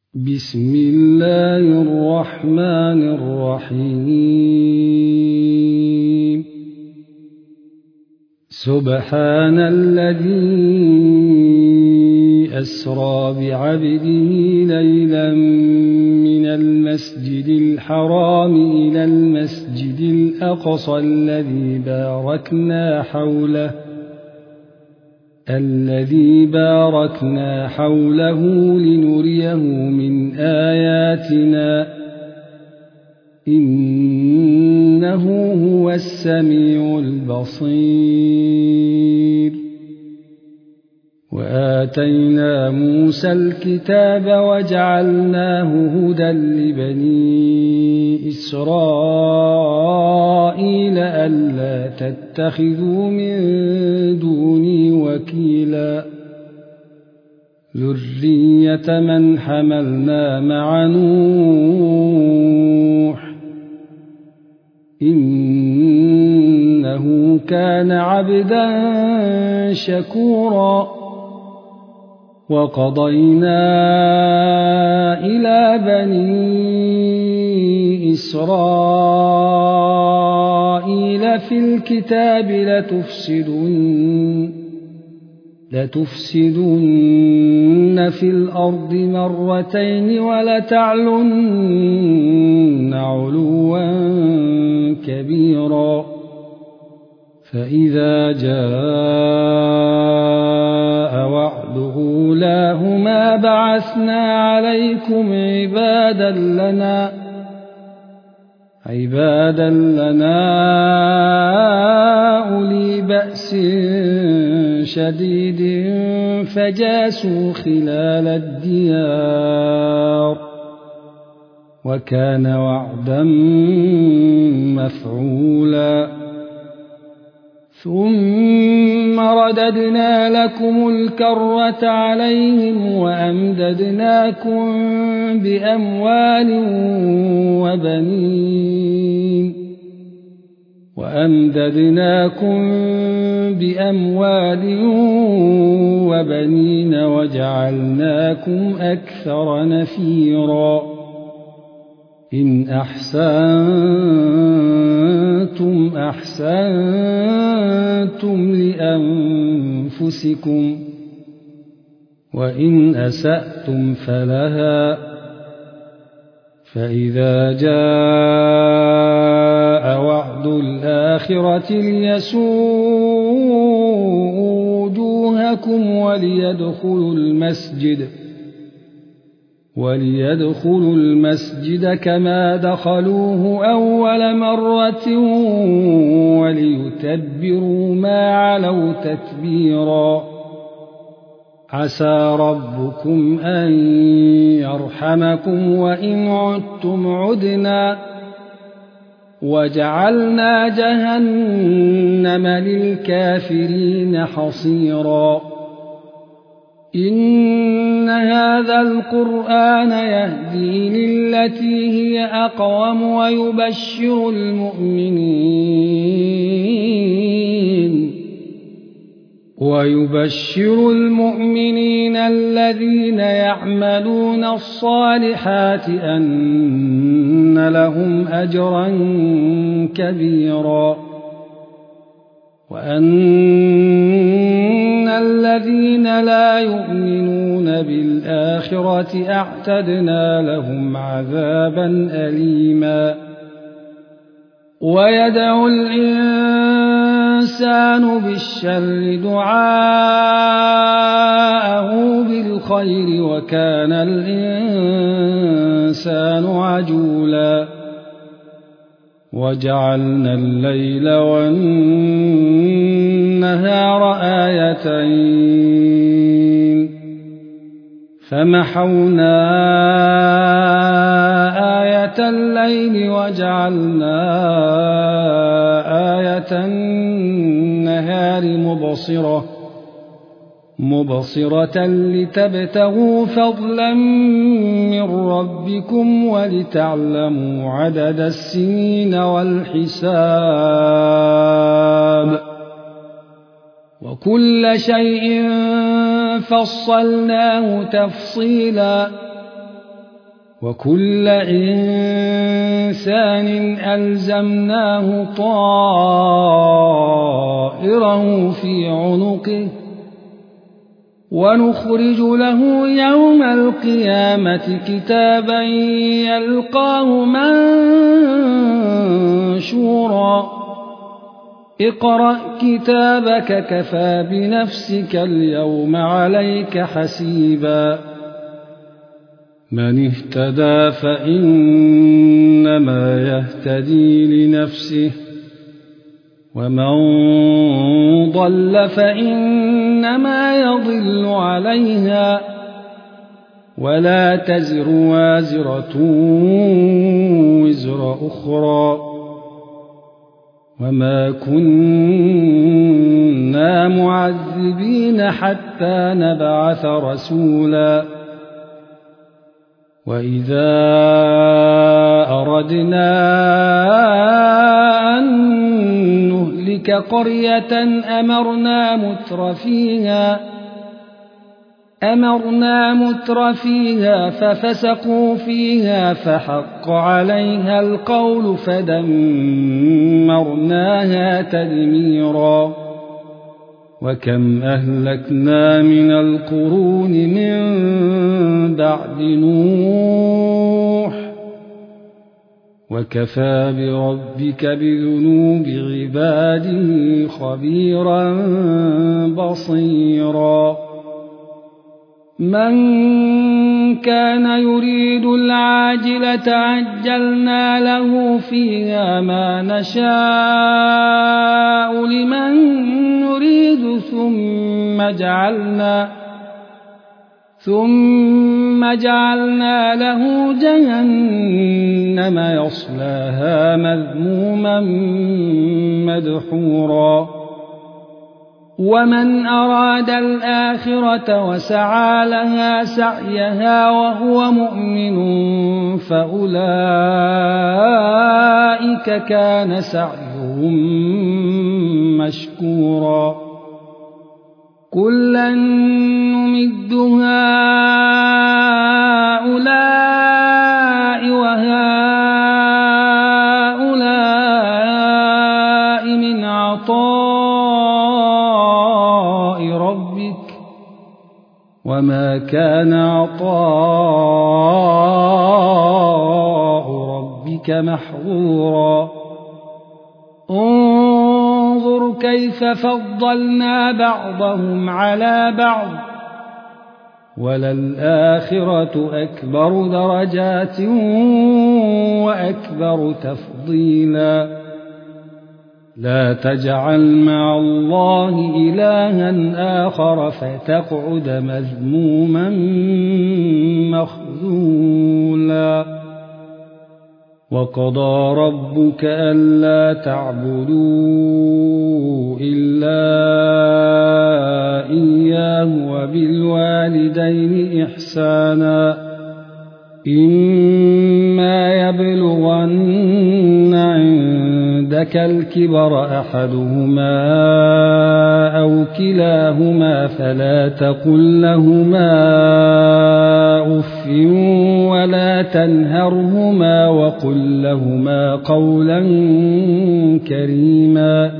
بسم الله الرحمن الرحيم سبحان الذي أسرى بعبده ليلا من المسجد الحرام إلى المسجد الأقصى الذي باركنا حوله لنريه من آياتنا إنه هو السميع البصير وآتينا موسى الكتاب وجعلناه هدى لبني إسرائيل ألا تتخذوا من دوني وكيلا ذرية من حملنا مع نوح إنه كان عبدا شكورا وقضينا إلى بني إسرائيل في الكتاب لتفسدن في الأرض مرتين ولتعلن علوا كبيرا فإذا جاء وعد أولاهما بعثنا عليكم عبادا لنا أولي بأس شديد فجاسوا خلال الديار وكان وعدا مفعولا ثم رددنا لكم الكرة عليهم وأمددناكم بأموال وبنين وجعلناكم أكثر نفيرا إن أحسنتم أحسنتم لأنفسكم وإن أسأتم فلها فإذا جاء وعد الآخرة ليسوءوا وجوهكم وليدخلوا المسجد كما دخلوه أول مرة وليتبروا ما علوا تتبيرا عسى ربكم أن يرحمكم وإن عدتم عدنا وجعلنا جهنم للكافرين حصيرا إن هذا القرآن يهدي للتي هي أقوم ويبشر المؤمنين الذين يعملون الصالحات أن لهم أجرا كبيرا وأن الذين لا يؤمنون بالآخرة أعتدنا لهم عذابا أليما ويدعو الإنسان بالشر دعاءه بالخير وكان الإنسان عجولا وجعلنا الليل والنهار آيتين فمحونا آية الليل وجعلنا آية النهار مبصرة لتبتغوا فضلا من ربكم ولتعلموا عدد السنين والحساب وكل شيء فصلناه تفصيلا وكل إنسان ألزمناه طائره في عنقه ونخرج له يوم القيامة كتابا يلقاه منشورا اقرأ كتابك كفى بنفسك اليوم عليك حسيبا من اهتدى فإنما يهتدي لنفسه ومن ضل فإنما يضل عليها ولا تزر وازرة وزر أخرى وما كنا معذبين حتى نبعث رسولا وإذا أردنا أن نهلك قرية أمرنا متر فيها ففسقوا فيها فحق عليها القول فدمرناها تدميرا وكم أهلكنا من القرون من بعد نوح وكفى بربك بذنوب عباده خبيرا بصيرا من كان يريد العاجلة عجلنا له فيها ما نشاء لمن نريد ثم جعلنا له جهنم يصلاها مذموما مدحورا ومن أراد الآخرة وسعى لها سعيها وهو مؤمن فأولئك كان سعيهم مشكورا كلا نمد هؤلاء وهؤلاء من عطاء ربك وما كان عطاء ربك محظورا انظر كيف فضلنا بعضهم على بعض وللآخرة أكبر درجات وأكبر تفضيلا لا تجعل مع الله إلها آخر فتقعد مذموما مخذولا وقضى ربك ألا تعبدوا إلا إياه وبالوالدين إحسانا إما يبلغن عندك الكبر أحدهما أو كلاهما فلا تقل لهما أف ولا تنهرهما وقل لهما قولا كريما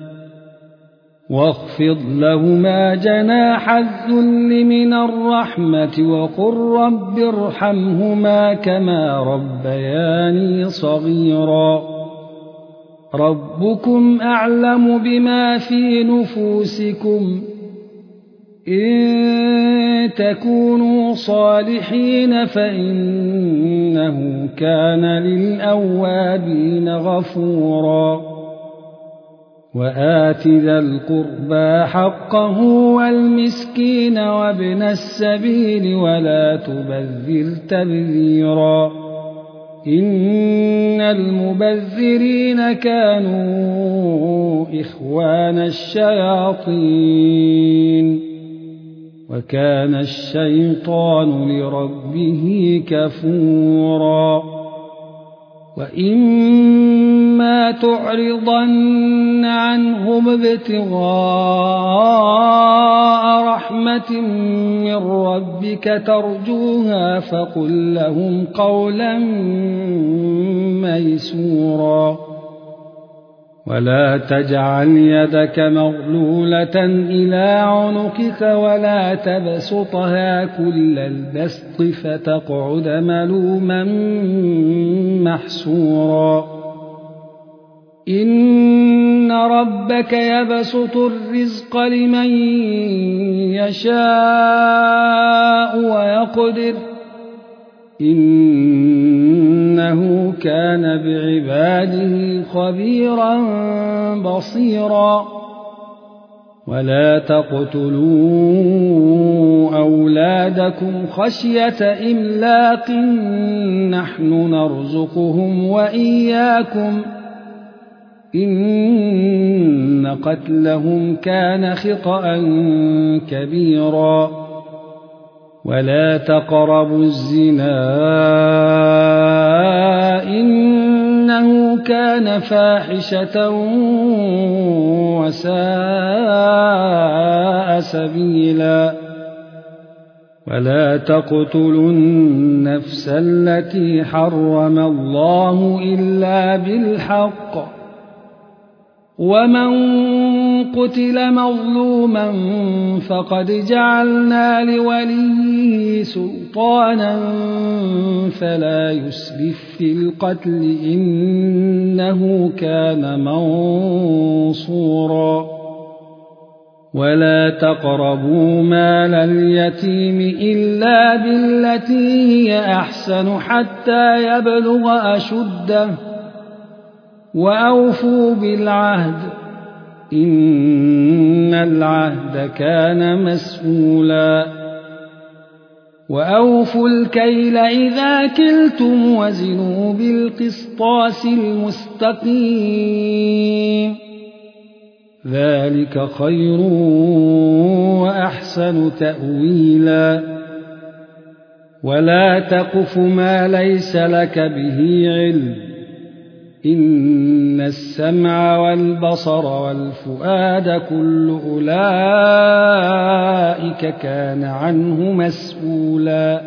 واخفض لهما جناح الذل من الرحمة وقل رب ارحمهما كما ربياني صغيرا ربكم أعلم بما في نفوسكم إن تكونوا صالحين فإنه كان للأوابين غفورا وآت ذا القربى حقه والمسكين وابن السبيل ولا تبذر تبذيرا إن المبذرين كانوا إخوان الشياطين وكان الشيطان لربه كفورا وإما إما تعرضن عنهم ابتغاء رحمة من ربك ترجوها فقل لهم قولا ميسورا ولا تجعل يدك مغلولة إلى عنقك ولا تبسطها كل البسط فتقعد ملوما محسورا إن ربك يبسط الرزق لمن يشاء ويقدر إنه كان بعباده خبيرا بصيرا ولا تقتلوا أولادكم خشية إملاق نحن نرزقهم وإياكم إن قتلهم كان خطأ كبيرا ولا تقربوا الزنا إنه كان فاحشة وساء سبيلا ولا تقتلوا النفس التي حرم الله إلا بالحق ومن قتل مظلوما فقد جعلنا لوليه سلطانا فلا يسرف في القتل إنه كان منصورا ولا تقربوا مال اليتيم إلا بالتي هي أحسن حتى يبلغ أشده وأوفوا بالعهد إن العهد كان مسؤولا وأوفوا الكيل إذا كلتم وزنوا بالقسطاس المستقيم ذلك خير وأحسن تأويلا ولا تقف ما ليس لك به علم إن السمع والبصر والفؤاد كل أولئك كان عنه مسؤولا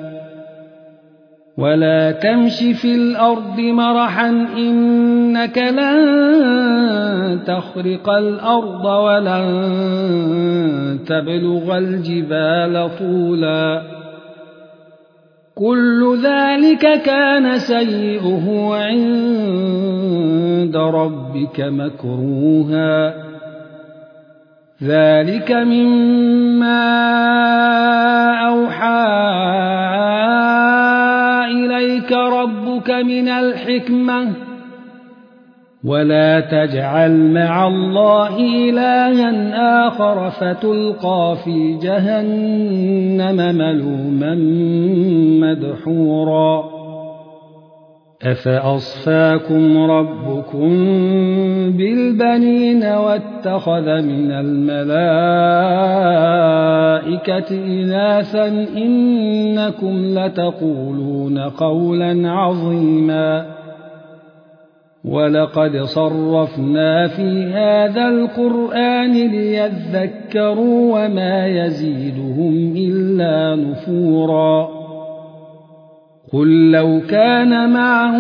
ولا تمش في الأرض مرحا إنك لن تخرق الأرض ولن تبلغ الجبال طولا كل ذلك كان سيئه عند ربك مكروها ذلك مما أوحى إليك ربك من الحكمة ولا تجعل مع الله إلها آخر فتلقى في جهنم ملوما مدحورا أفأصفاكم ربكم بالبنين واتخذ من الملائكة إناثا إنكم لتقولون قولا عظيما ولقد صرفنا في هذا القرآن ليذكروا وما يزيدهم إلا نفورا قل لو كان معه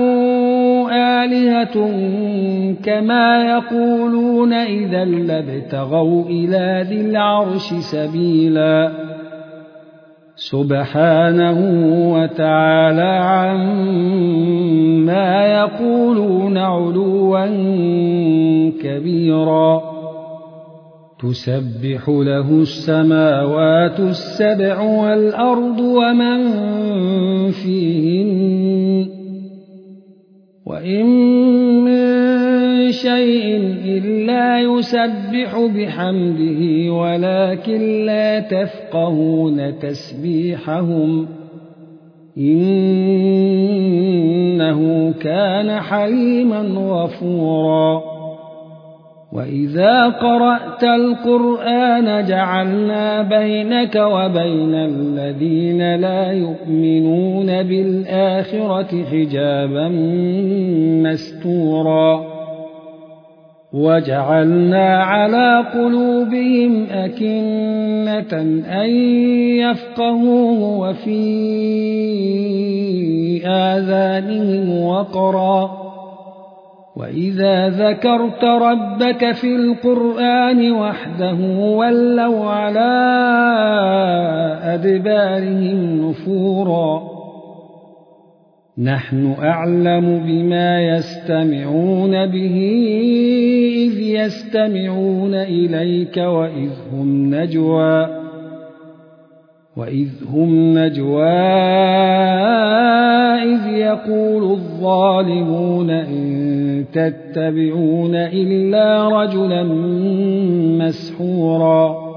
آلهة كما يقولون إذا لابتغوا إلى ذي العرش سبيلا سبحانه وتعالى عما يقولون علوا كبيرا تسبح له السماوات السبع والأرض ومن فيهن وإن من شيء إلا يسبح بحمده ولكن لا تفقهون تسبيحهم إنه كان حليما غفورا وإذا قرأت القرآن جعلنا بينك وبين الذين لا يؤمنون بالآخرة حجابا مستورا وجعلنا على قلوبهم أكنة أن يفقهوه وفي آذانهم وقرا وإذا ذكرت ربك في القرآن وحده ولوا على أدبارهم نفورا نحن أعلم بما يستمعون به إذ يستمعون إليك وإذ هم نجوى إذ يقول الظالمون إن تتبعون إلا رجلا مسحورا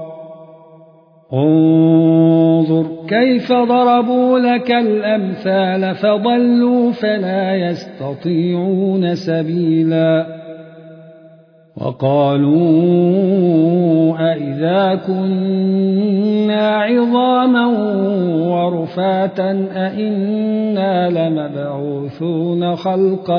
انظر كيف ضربوا لك الأمثال فضلوا فلا يستطيعون سبيلا وقالوا أئذا كنا عظاما ورفاتا أئنا لمبعوثون خلقا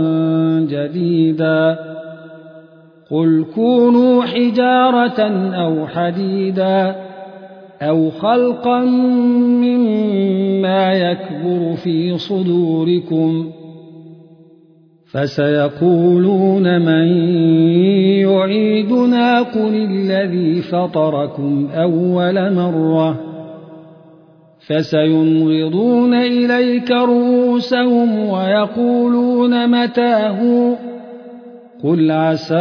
جديدا قل كونوا حجارة أو حديدا أو خلقا مما يكبر في صدوركم فسيقولون من يعيدنا قل الذي فطركم أول مرة فسينغضون إليك رؤوسهم ويقولون متاه قل عسى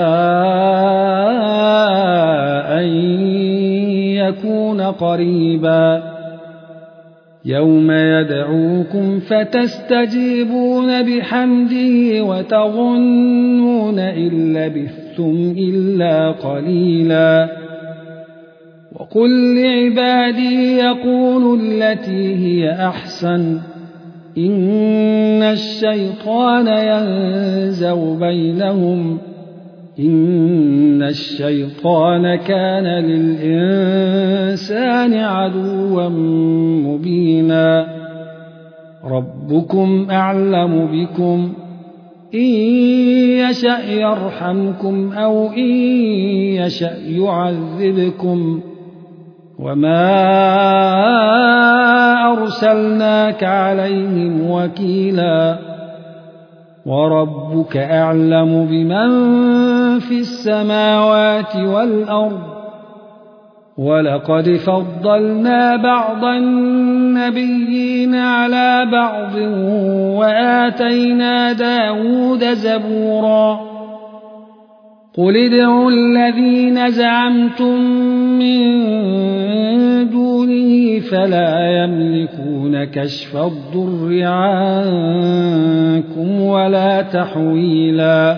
أن يكون قريبا يوم يدعوكم فتستجيبون بحمده وتظنون إن لبثتم إلا قليلا وقل لعبادي يقولوا التي هي أحسن إن الشيطان ينزغ بينهم إن الشيطان كان للإنسان عدوا مبينا ربكم أعلم بكم إن يشأ يرحمكم أو إن يشأ يعذبكم وما أرسلناك عليهم وكيلا وربك أعلم بمن في السماوات والأرض ولقد فضلنا بعض النبيين على بعض وآتينا داود زبورا قل ادعوا الذين زعمتم من دونه فلا يملكون كشف الضر عنكم ولا تحويلا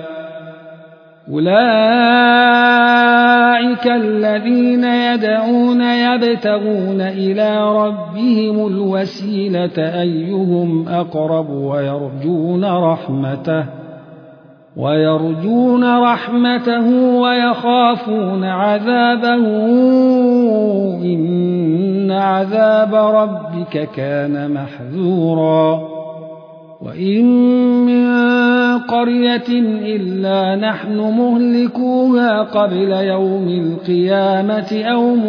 أولئك الذين يدعون يبتغون إلى ربهم الوسيلة أيهم أقرب ويرجون رحمته ويخافون عذابه إن عذاب ربك كان محذورا وإن من قرية إلا نحن مهلكوها قبل يوم القيامة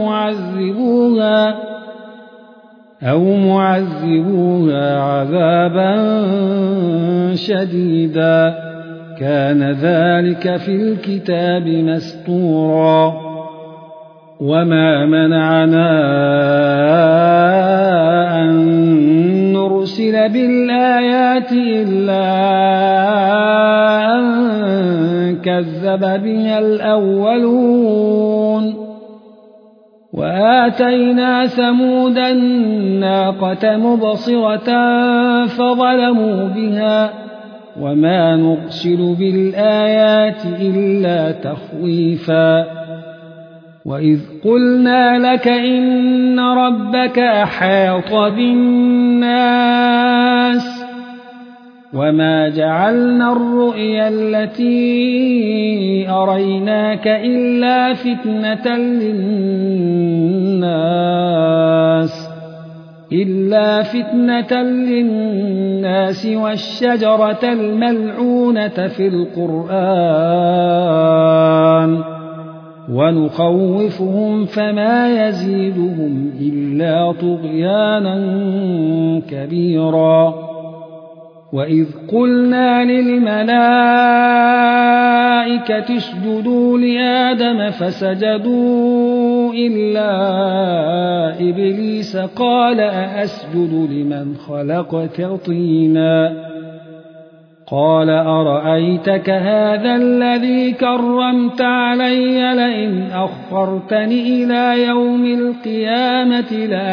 أو معذبوها عذابا شديدا كان ذلك في الكتاب مسطورا وما منعنا أن نرسل بالآيات إلا أن كذب بها الأولون وآتينا ثمود الناقة مبصرة فظلموا بها وما نرسل بالآيات إلا تخويفا وإذ قلنا لك إن ربك أحاط بالناس وما جعلنا الرؤيا التي أريناك إلا فتنة للناس والشجرة الملعونة في القرآن ونخوفهم فما يزيدهم إلا طغيانا كبيرا وإذ قلنا للملائكة اسجدوا لآدم فسجدوا إلا إبليس قال أأسجد لمن خلقت طينا قال أرأيتك هذا الذي كرمت علي لئن أخرتني إلى يوم القيامة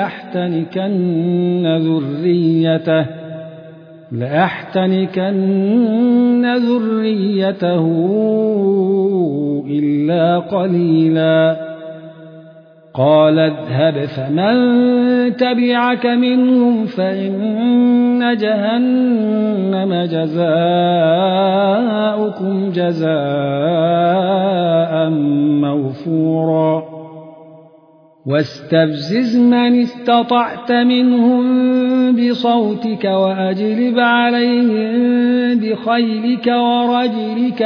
لأحتنكن ذريته إلا قليلا قال اذهب فمن تبعك منهم فإن جهنم جزاؤكم جزاء موفورا واستفزز من استطعت منهم بصوتك وأجلب عليهم بخيلك ورجلك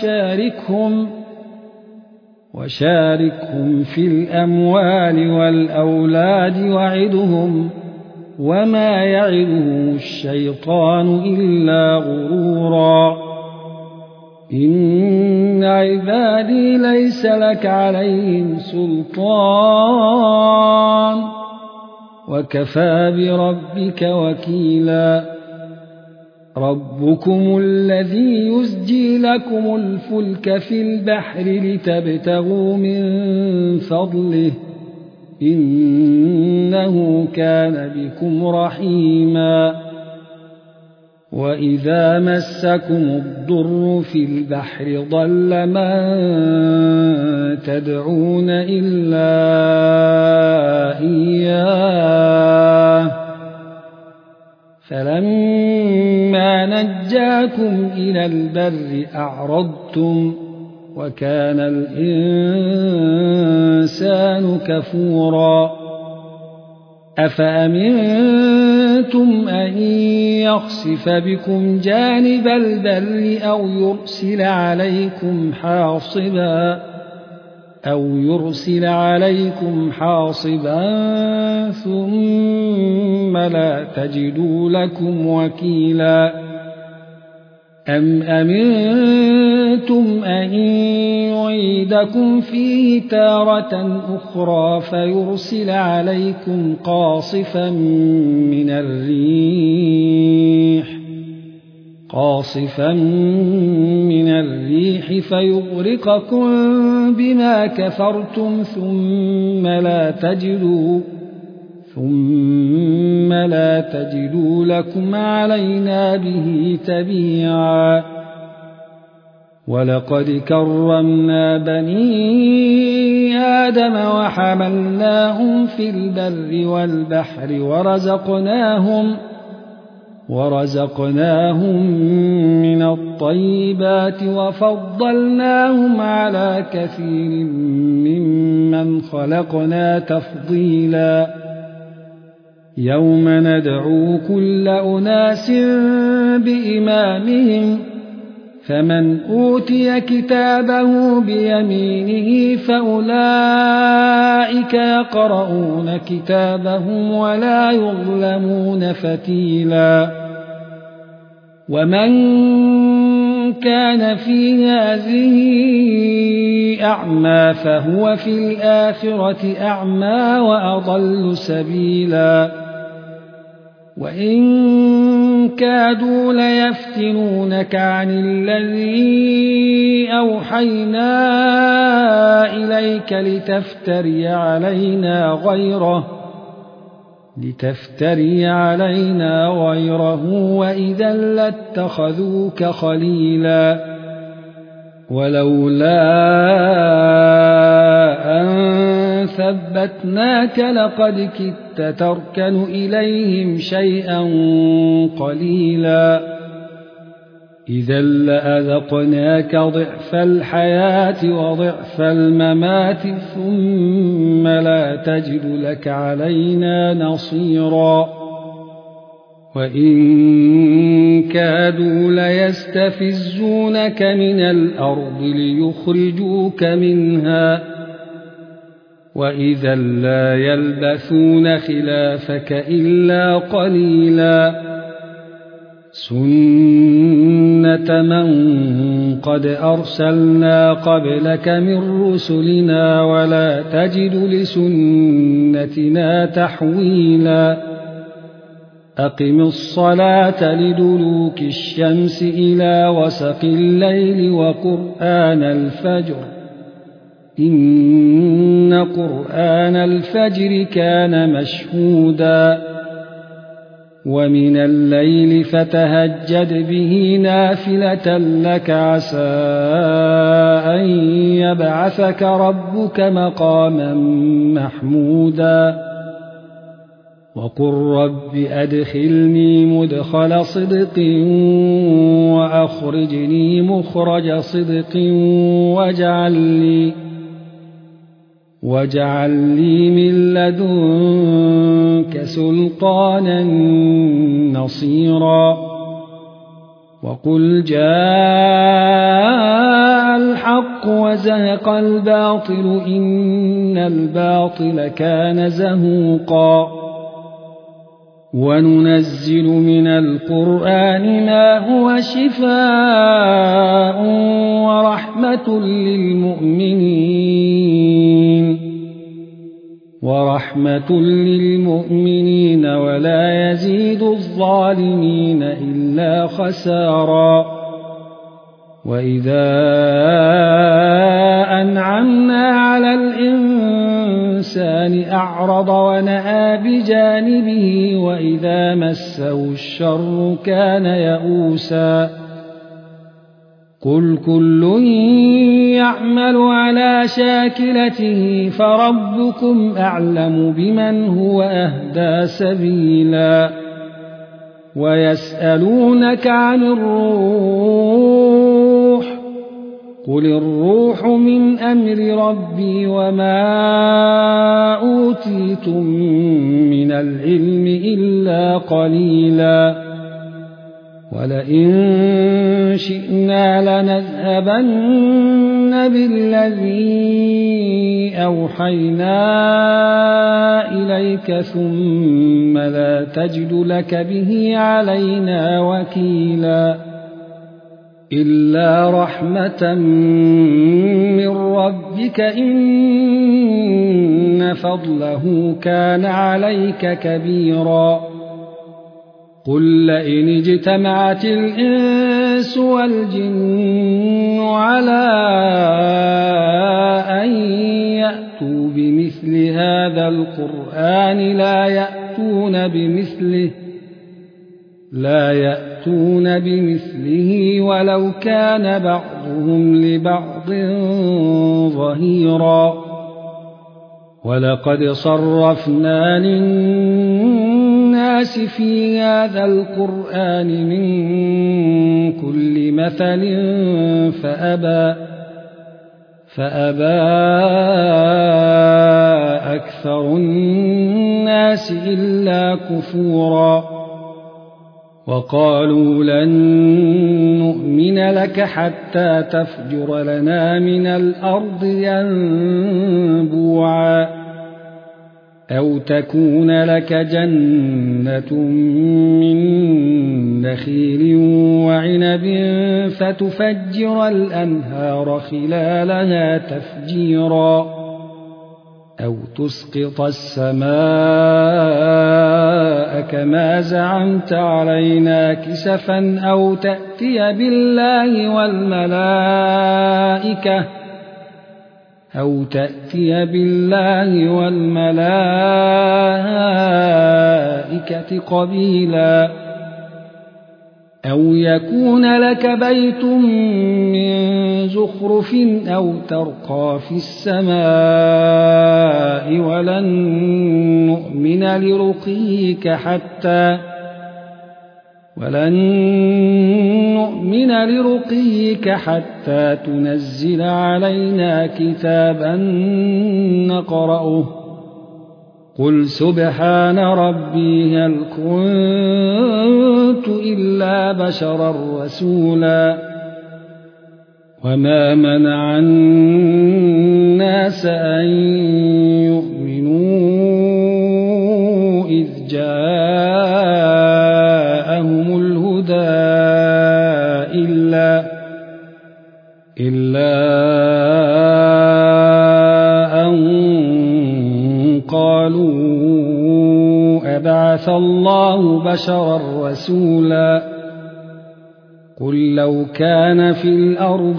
وشاركهم في الأموال والأولاد وعدهم وما يعدهم الشيطان إلا غرورا إن عبادي ليس لك عليهم سلطان وكفى بربك وكيلا ربكم الذي يزجي لكم الفلك في البحر لتبتغوا من فضله إنه كان بكم رحيما وإذا مسكم الضر في البحر ضل من تدعون إلا إياه فلما نجاكم إلى البر أعرضتم وكان الإنسان كفورا أفأمنتم أن يخسف بكم جانب البر أو يرسل عليكم حاصبا ثم لا تجدوا لكم وكيلا أم أمنتم أن يعيدكم فيه تارة أخرى فيرسل عليكم قاصفا من الريح فيغرقكم بما كفرتم ثم لا تجدوا لكم علينا به تبيعا ولقد كرمنا بني آدم وحملناهم في البر والبحر ورزقناهم من الطيبات وفضلناهم على كثير ممن خلقنا تفضيلا يوم ندعو كل أناس بإمامهم فمن أوتي كتابه بيمينه فأولئك يقرؤون كتابهم ولا يظلمون فتيلا ومن كان في هذه أعمى فهو في الآخرة أعمى وأضل سبيلا وإن كادوا ليفتنونك عن الذي أوحينا إليك لتفتري علينا غيره وإذا لاتخذوك خليلا ولولا أن ثبتناك لقد كدت تركن إليهم شيئا قليلا إذا لأذقناك ضعف الحياة وضعف الممات ثم لا تجد لك علينا نصيرا وإن كادوا ليستفزونك من الأرض ليخرجوك منها وإذا لا يلبثون خلافك إلا قليلا سنة من قد أرسلنا قبلك من رسلنا ولا تجد لسنتنا تحويلا أقم الصلاة لدلوك الشمس إلى وسق الليل وقرآن الفجر إن قرآن الفجر كان مشهودا ومن الليل فتهجد به نافلة لك عسى أن يبعثك ربك مقاما محمودا وقل رب أدخلني مدخل صدق وأخرجني مخرج صدق واجعل لي من لدنك سلطانا نصيرا وقل جاء الحق وزهق الباطل إن الباطل كان زهوقا وننزل من القرآن ما هو شفاء ورحمة للمؤمنين ولا يزيد الظالمين إلا خسارا وإذا أنعمنا على الإنسان أعرض ونأى بجانبه وإذا مسه الشر كان يئوسا قل كل يعمل على شاكلته فربكم أعلم بمن هو أهدى سبيلا ويسألونك عن الروح قل الروح من أمر ربي وما أوتيتم من العلم إلا قليلا ولئن شئنا لنذهبن بالذي أوحينا إليك ثم لا تجد لك به علينا وكيلا إلا رحمة من ربك إن فضله كان عليك كبيرا قل لئن اجتمعت الإنس والجن على أن يأتوا بمثل هذا القرآن لا يأتون بمثله ولو كان بعضهم لبعض ظهيرا ولقد صرفنا للناس في هذا القرآن من كل مثل فأبى أكثر الناس إلا كفورا وقالوا لن نؤمن لك حتى تفجر لنا من الأرض ينبوعا أو تكون لك جنة من نخيل وعنب فتفجر الأنهار خلالها تفجيرا أو تسقط السماء كما زعمت علينا كسفا أو تأتي بالله والملائكة قبيلا أو يكون لك بيت من زخرف أو ترقى في السماء ولن نؤمن لرقيك حتى تنزل علينا كتابا نقرأه قل سبحان ربي هل كنت إلا بشرا رسولا وما منع الناس أن يؤمنوا إذ جاءهم الهدى إلا أن قالوا أبعث الله بشرا رسولا قل لو كان في الأرض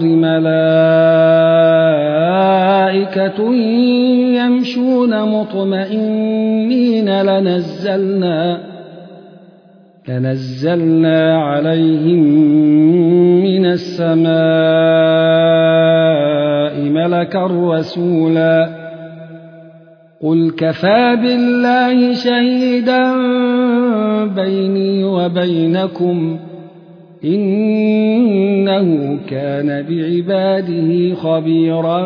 ملائكة يمشون مطمئنين لنزلنا عليهم من السماء ملكا رسولا قل كفى بالله شهيدا بيني وبينكم إنه كان بعباده خبيرا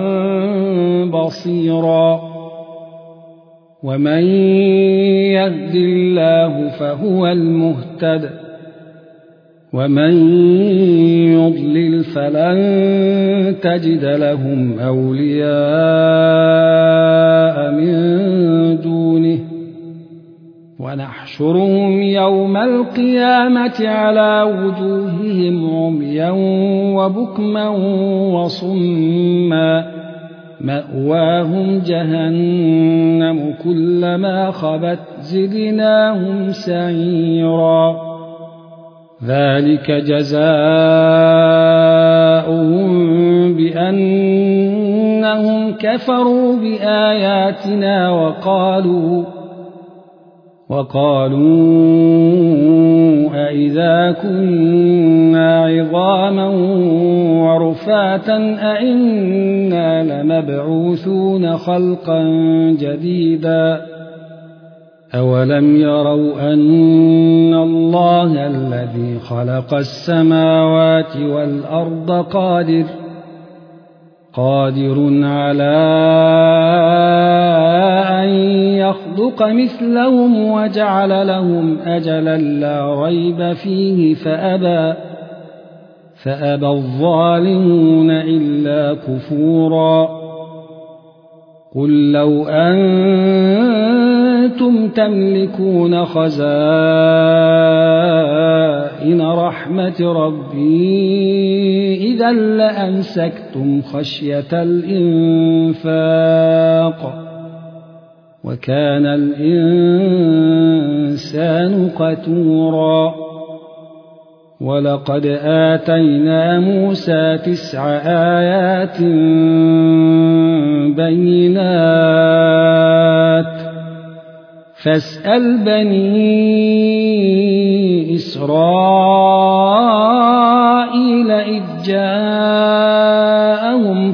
بصيرا ومن يهد الله فهو المهتد ومن يضلل فلن تجد لهم أولياء من دونه ونحشرهم يوم القيامة على وجوههم عميا وبكما وصما مأواهم جهنم كلما خبت زدناهم سعيرا ذلك جزاؤهم بأنهم كفروا بآياتنا وقالوا أئذا كنا عظاما ورفاتا أئنا لمبعوثون خلقا جديدا أولم يروا أن الله الذي خلق السماوات والأرض قادر على أن يخلق مثلهم وجعل لهم أجلا لا ريب فيه فأبى الظالمون إلا كفورا قل لو أنتم تملكون خزائن رحمة ربي إذا لأمسكتم خشية الإنفاق وكان الإنسان قتورا ولقد آتينا موسى 9 آيات بينات فاسأل بني إسرائيل إذ جاءهم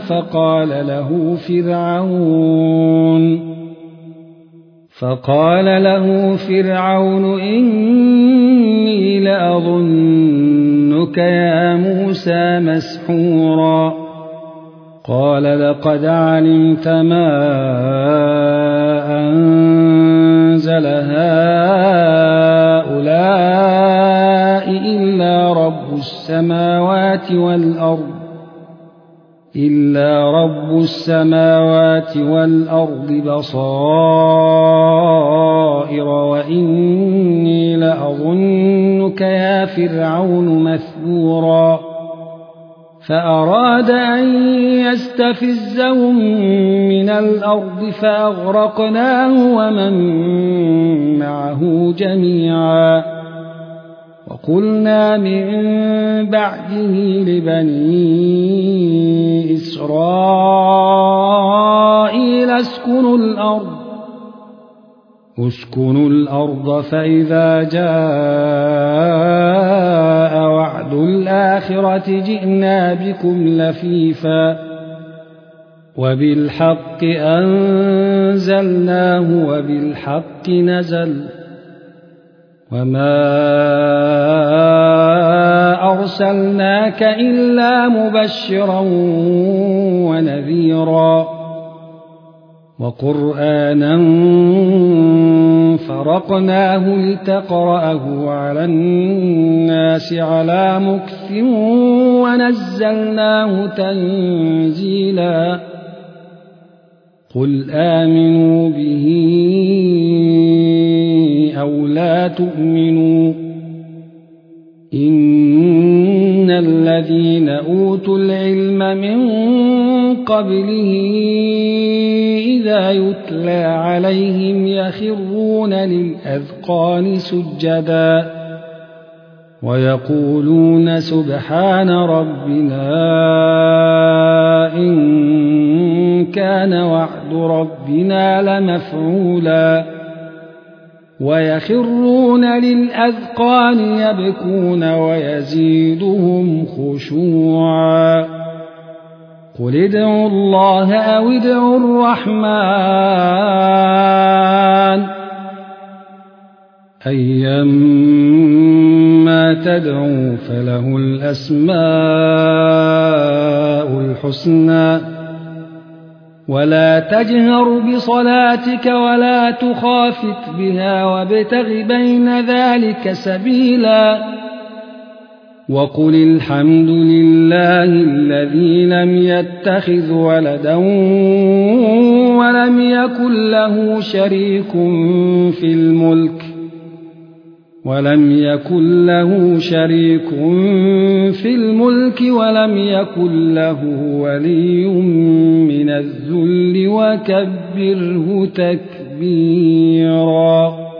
فقال له فرعون إني لأظنك يا موسى مسحورا قال لقد علمت ما أنزل هؤلاء إلا رب السماوات والأرض بصائر وإني لأظنك يا فرعون مثبورا فأراد أن يستفزهم من الأرض فأغرقناه ومن معه جميعا وقلنا من بعده لبني إسرائيل اسكنوا الأرض فإذا جاء وعد الآخرة جئنا بكم لفيفا وبالحق أنزلناه وبالحق نزل وما أرسلناك إلا مبشرا ونذيرا وقرآنا فرقناه لتقرأه على الناس على مكث ونزلناه تنزيلا قل آمنوا به أو لا تؤمنوا إن الذين أوتوا العلم من قبله إذا يتلى عليهم يخرون للأذقان سجدا ويقولون سبحان ربنا إن كان وعد ربنا لمفعولا ويخرون للأذقان يبكون ويزيدهم خشوعا قل ادعوا الله أو ادعوا الرحمن أيما تدعوا فله الأسماء الحسنى ولا تجهر بصلاتك ولا تخافت بها وابتغ بين ذلك سبيلا وقل الحمد لله الذي لم يتخذ ولدا ولم يكن له شريك في الملك ولم يكن له ولي من الذل وكبره تكبيرا.